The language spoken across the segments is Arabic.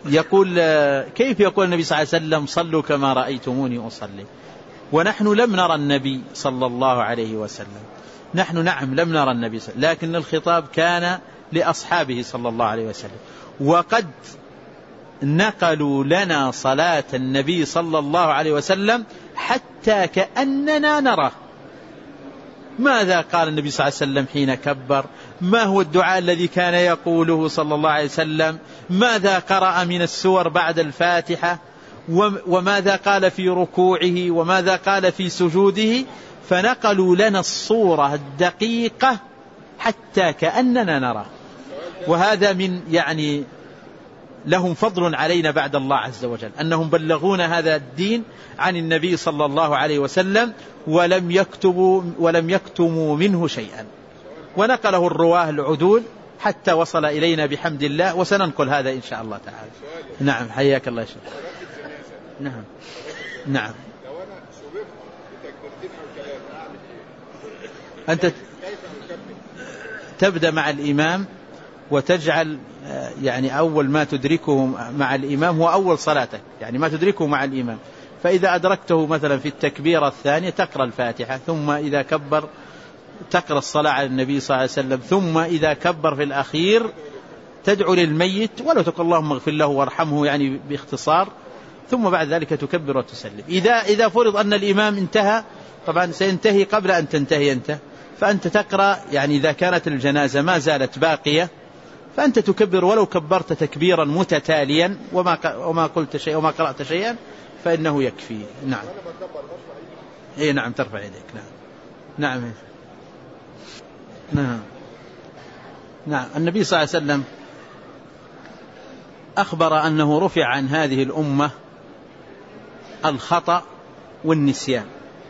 يقول كيف يقول النبي صلى الله عليه وسلم صلوا كما رأيتموني أصلي، ونحن لم نرى النبي صلى الله عليه وسلم. نحن نعم لم نرى النبي صلى الله عليه وسلم، لكن الخطاب كان لأصحابه صلى الله عليه وسلم، وقد نقلوا لنا صلاة النبي صلى الله عليه وسلم حتى كأننا نراه. ماذا قال النبي صلى الله عليه وسلم حين كبر؟ ما هو الدعاء الذي كان يقوله صلى الله عليه وسلم؟ ماذا قرأ من السور بعد الفاتحة؟ وماذا قال في ركوعه؟ وماذا قال في سجوده؟ فنقلوا لنا الصورة الدقيقة حتى كأننا نراه. وهذا من يعني لهم فضل علينا بعد الله عز وجل، أنهم بلغون هذا الدين عن النبي صلى الله عليه وسلم ولم يكتموا منه شيئا، ونقله الرواه العدول حتى وصل إلينا بحمد الله، وسننقل هذا إن شاء الله تعالى. نعم حياك الله شيخ. نعم نعم. أنت تبدأ مع الإمام وتجعل يعني أول ما تدركه مع الإمام هو أول صلاتك، يعني ما تدركه مع الإمام، فإذا أدركته مثلا في التكبيرة الثانية تقرأ الفاتحة، ثم إذا كبر تقرأ الصلاة على النبي صلى الله عليه وسلم، ثم إذا كبر في الأخير تدعو للميت ولو تقول اللهم اغفر له وارحمه يعني باختصار، ثم بعد ذلك تكبر وتسلم. إذا فرض أن الإمام انتهى، طبعا سينتهي قبل أن تنتهي أنت، فأنت تقرأ يعني إذا كانت الجنازة ما زالت باقية فأنت تكبر ولو كبرت تكبيرا متتاليا وما قلت شيء وما قرأت شيئا فإنه يكفي. نعم. إيه نعم ترفع يديك. نعم نعم نعم نعم. النبي صلى الله عليه وسلم أخبر أنه رفع عن هذه الأمة الخطأ والنسيان،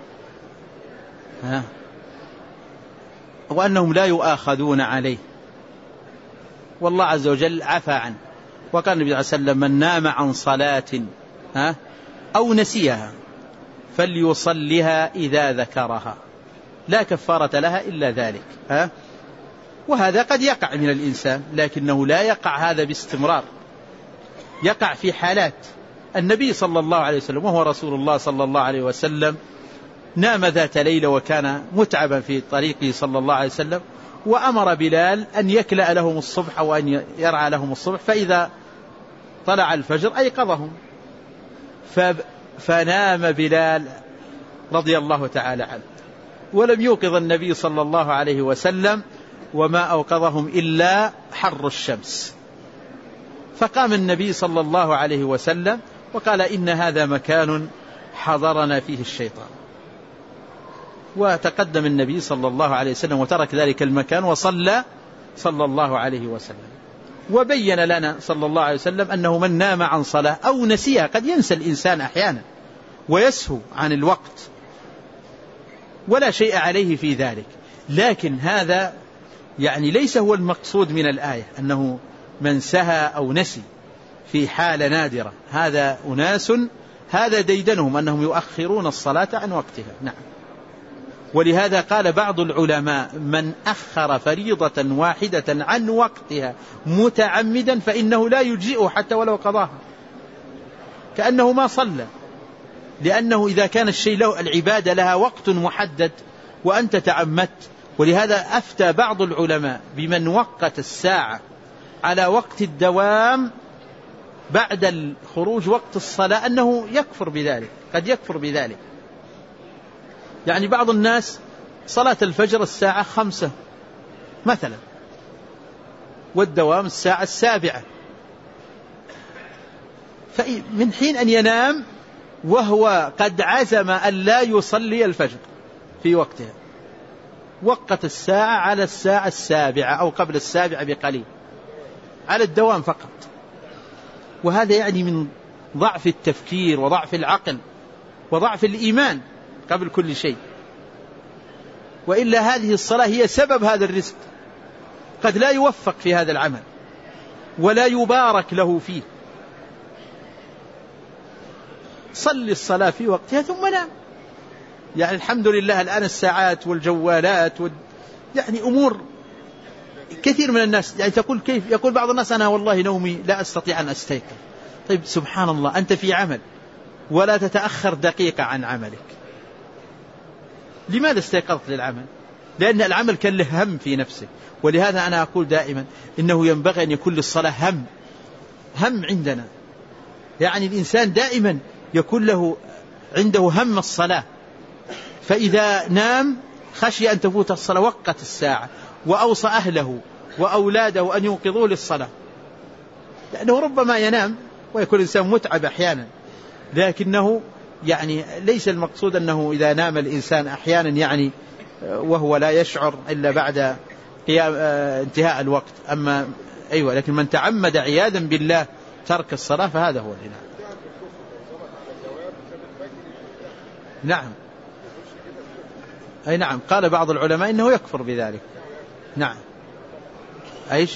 وأنهم لا يؤاخذون عليه، والله عز وجل عفى عنه. وقال النبي صلى الله عليه وسلم من نام عن صلاة أو نسيها فليصلها إذا ذكرها لا كفارة لها إلا ذلك. وهذا قد يقع من الإنسان، لكنه لا يقع هذا باستمرار، يقع في حالات. النبي صلى الله عليه وسلم وهو رسول الله صلى الله عليه وسلم نام ذات ليلة وكان متعبا في طريقه صلى الله عليه وسلم، وأمر بلال أن يكلأ لهم الصبح أو أن يرعى لهم الصبح، فإذا طلع الفجر أيقظهم، فنام بلال رضي الله تعالى عنه ولم يوقظ النبي صلى الله عليه وسلم، وما أوقظهم إلا حر الشمس. فقام النبي صلى الله عليه وسلم وقال إن هذا مكان حضرنا فيه الشيطان، وتقدم النبي صلى الله عليه وسلم وترك ذلك المكان وصلى صلى الله عليه وسلم، وبين لنا صلى الله عليه وسلم أنه من نام عن صلاة أو نسيها، قد ينسى الإنسان أحيانا ويسهو عن الوقت ولا شيء عليه في ذلك، لكن هذا يعني ليس هو المقصود من الآية أنه من سهى أو نسي في حالة نادرة، هذا أناس هذا ديدنهم أنهم يؤخرون الصلاة عن وقتها. نعم. ولهذا قال بعض العلماء من أخر فريضة واحدة عن وقتها متعمدا فإنه لا يجزئه حتى ولو قضاها، كأنه ما صلى، لأنه إذا كان الشيء له العبادة لها وقت محدد وأنت تعمدت. ولهذا أفتى بعض العلماء بمن وقت الساعة على وقت الدوام بعد الخروج وقت الصلاة أنه يكفر بذلك، قد يكفر بذلك. يعني بعض الناس صلاة الفجر الساعة 5 مثلا والدوام الساعة 7، فمن حين أن ينام وهو قد عزم أن لا يصلي الفجر في وقتها، وقت الساعة على الساعة 7 أو قبل 7 بقليل على الدوام فقط. وهذا يعني من ضعف التفكير وضعف العقل وضعف الإيمان قبل كل شيء، وإلا هذه الصلاة هي سبب هذا الرزق، قد لا يوفق في هذا العمل ولا يبارك له فيه. صل الصلاة في وقتها ثم نام. يعني الحمد لله الآن الساعات والجوالات يعني أمور كثير من الناس يعني تقول كيف، يقول بعض الناس أنا والله نومي لا أستطيع أن أستيقظ، طيب سبحان الله، أنت في عمل ولا تتأخر دقيقة عن عملك، لماذا استيقظت للعمل؟ لأن العمل كان له هم في نفسك. ولهذا أنا أقول دائما إنه ينبغي أن يكون للصلاة هم عندنا، يعني الإنسان دائما يكون له عنده هم الصلاة، فإذا نام خشي أن تفوت الصلاة وقت الساعة، وأوصى أهله وأولاده أن يوقظوه للصلاة، لأنه ربما ينام ويكون الإنسان متعب أحيانا، لكنه يعني ليس المقصود أنه إذا نام الإنسان أحيانا يعني وهو لا يشعر إلا بعد انتهاء الوقت. أما أيوة، لكن من تعمد عياذا بالله ترك الصلاة فهذا هو الإنام. نعم، أي نعم، قال بعض العلماء إنه يكفر بذلك. نعم، أيش؟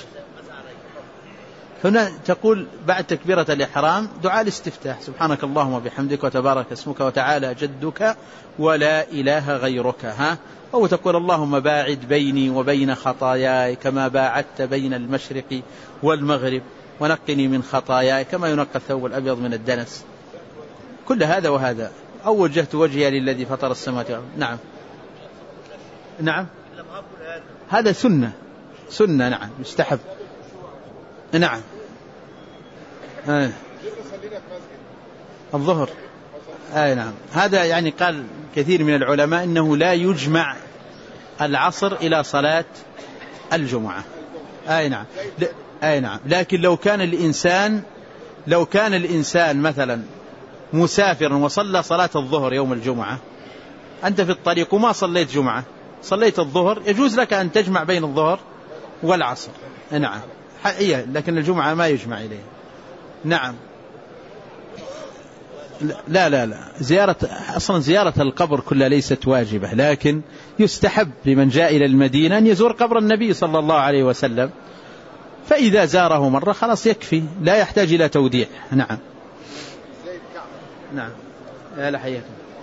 هنا تقول بعد تكبيرة الإحرام دعاء الاستفتاح: سبحانك اللهم وبحمدك وتبارك اسمك وتعالى جدك ولا إله غيرك. أو تقول: اللهم باعد بيني وبين خطاياي كما باعدت بين المشرق والمغرب، ونقني من خطاياي كما ينقى الثوب الأبيض من الدنس. كل هذا وهذا. أو وجهت وجهي للذي فطر السماوات والأرض. نعم نعم، هذا سنة نعم، يستحب. نعم، الظهر. نعم، هذا يعني قال كثير من العلماء إنه لا يجمع العصر إلى صلاة الجمعة. نعم، نعم، لكن لو كان الإنسان مثلا مسافر وصلى صلاة الظهر يوم الجمعة، أنت في الطريق وما صليت جمعة، صليت الظهر، يجوز لك أن تجمع بين الظهر والعصر. نعم، لكن الجمعة ما يجمع إليه. نعم، لا، زيارة القبر كلها ليست واجبة، لكن يستحب لمن جاء إلى المدينة أن يزور قبر النبي صلى الله عليه وسلم، فإذا زاره مرة خلاص يكفي، لا يحتاج إلى توديع. نعم نعم، لا حياكم.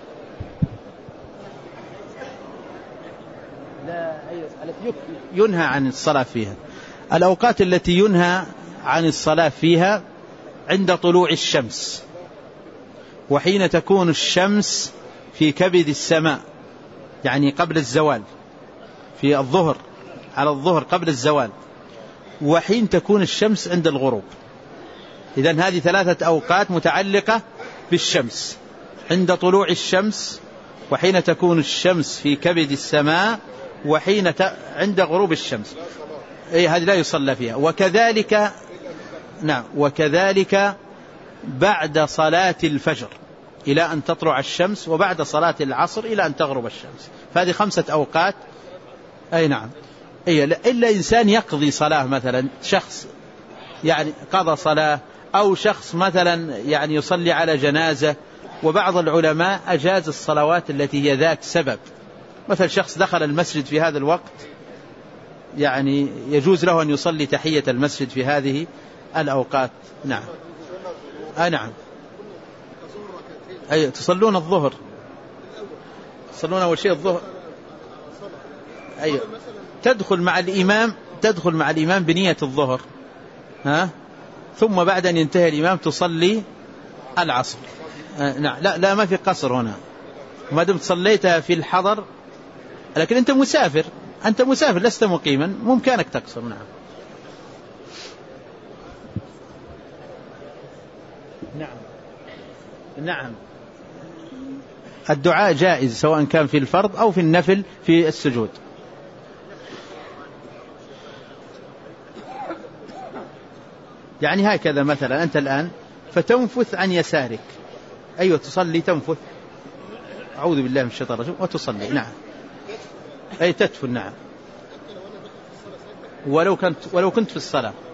لا، التي ينهى عن الصلاة فيها، الأوقات التي ينهى عن الصلاة فيها: عند طلوع الشمس، وحين تكون الشمس في كبد السماء، يعني قبل الزوال، في الظهر، على الظهر قبل الزوال، وحين تكون الشمس عند الغروب. إذن هذه 3 أوقات متعلقة بالشمس: عند طلوع الشمس، وحين تكون الشمس في كبد السماء، وحين عند غروب الشمس. هذه لا يصلى فيها. وكذلك نعم، وكذلك بعد صلاة الفجر إلى أن تطلع الشمس، وبعد صلاة العصر إلى أن تغرب الشمس. فهذه 5 أوقات. نعم، إلا إنسان يقضي صلاة، مثلا شخص يعني قضى صلاة، أو شخص مثلا يعني يصلي على جنازة. وبعض العلماء أجاز الصلوات التي هي ذات سبب، مثل شخص دخل المسجد في هذا الوقت، يعني يجوز له أن يصلي تحية المسجد في هذه الأوقات. نعم نعم، تصلون الظهر، تصلون أول شيء الظهر. تدخل مع الإمام بنية الظهر، ثم بعد أن ينتهي الإمام تصلي العصر. نعم، لا ما في قصر هنا، ما دمت صليتها في الحضر. لكن أنت مسافر لست مقيما، ممكنك تقصر. نعم، الدعاء جائز سواء كان في الفرض أو في النفل في السجود. يعني هكذا مثلا أنت الآن فتنفث عن يسارك، تصلي تنفث، أعوذ بالله من الشيطان الرجيم، وتصلي. نعم، تدفن. نعم، ولو كنت في الصلاة.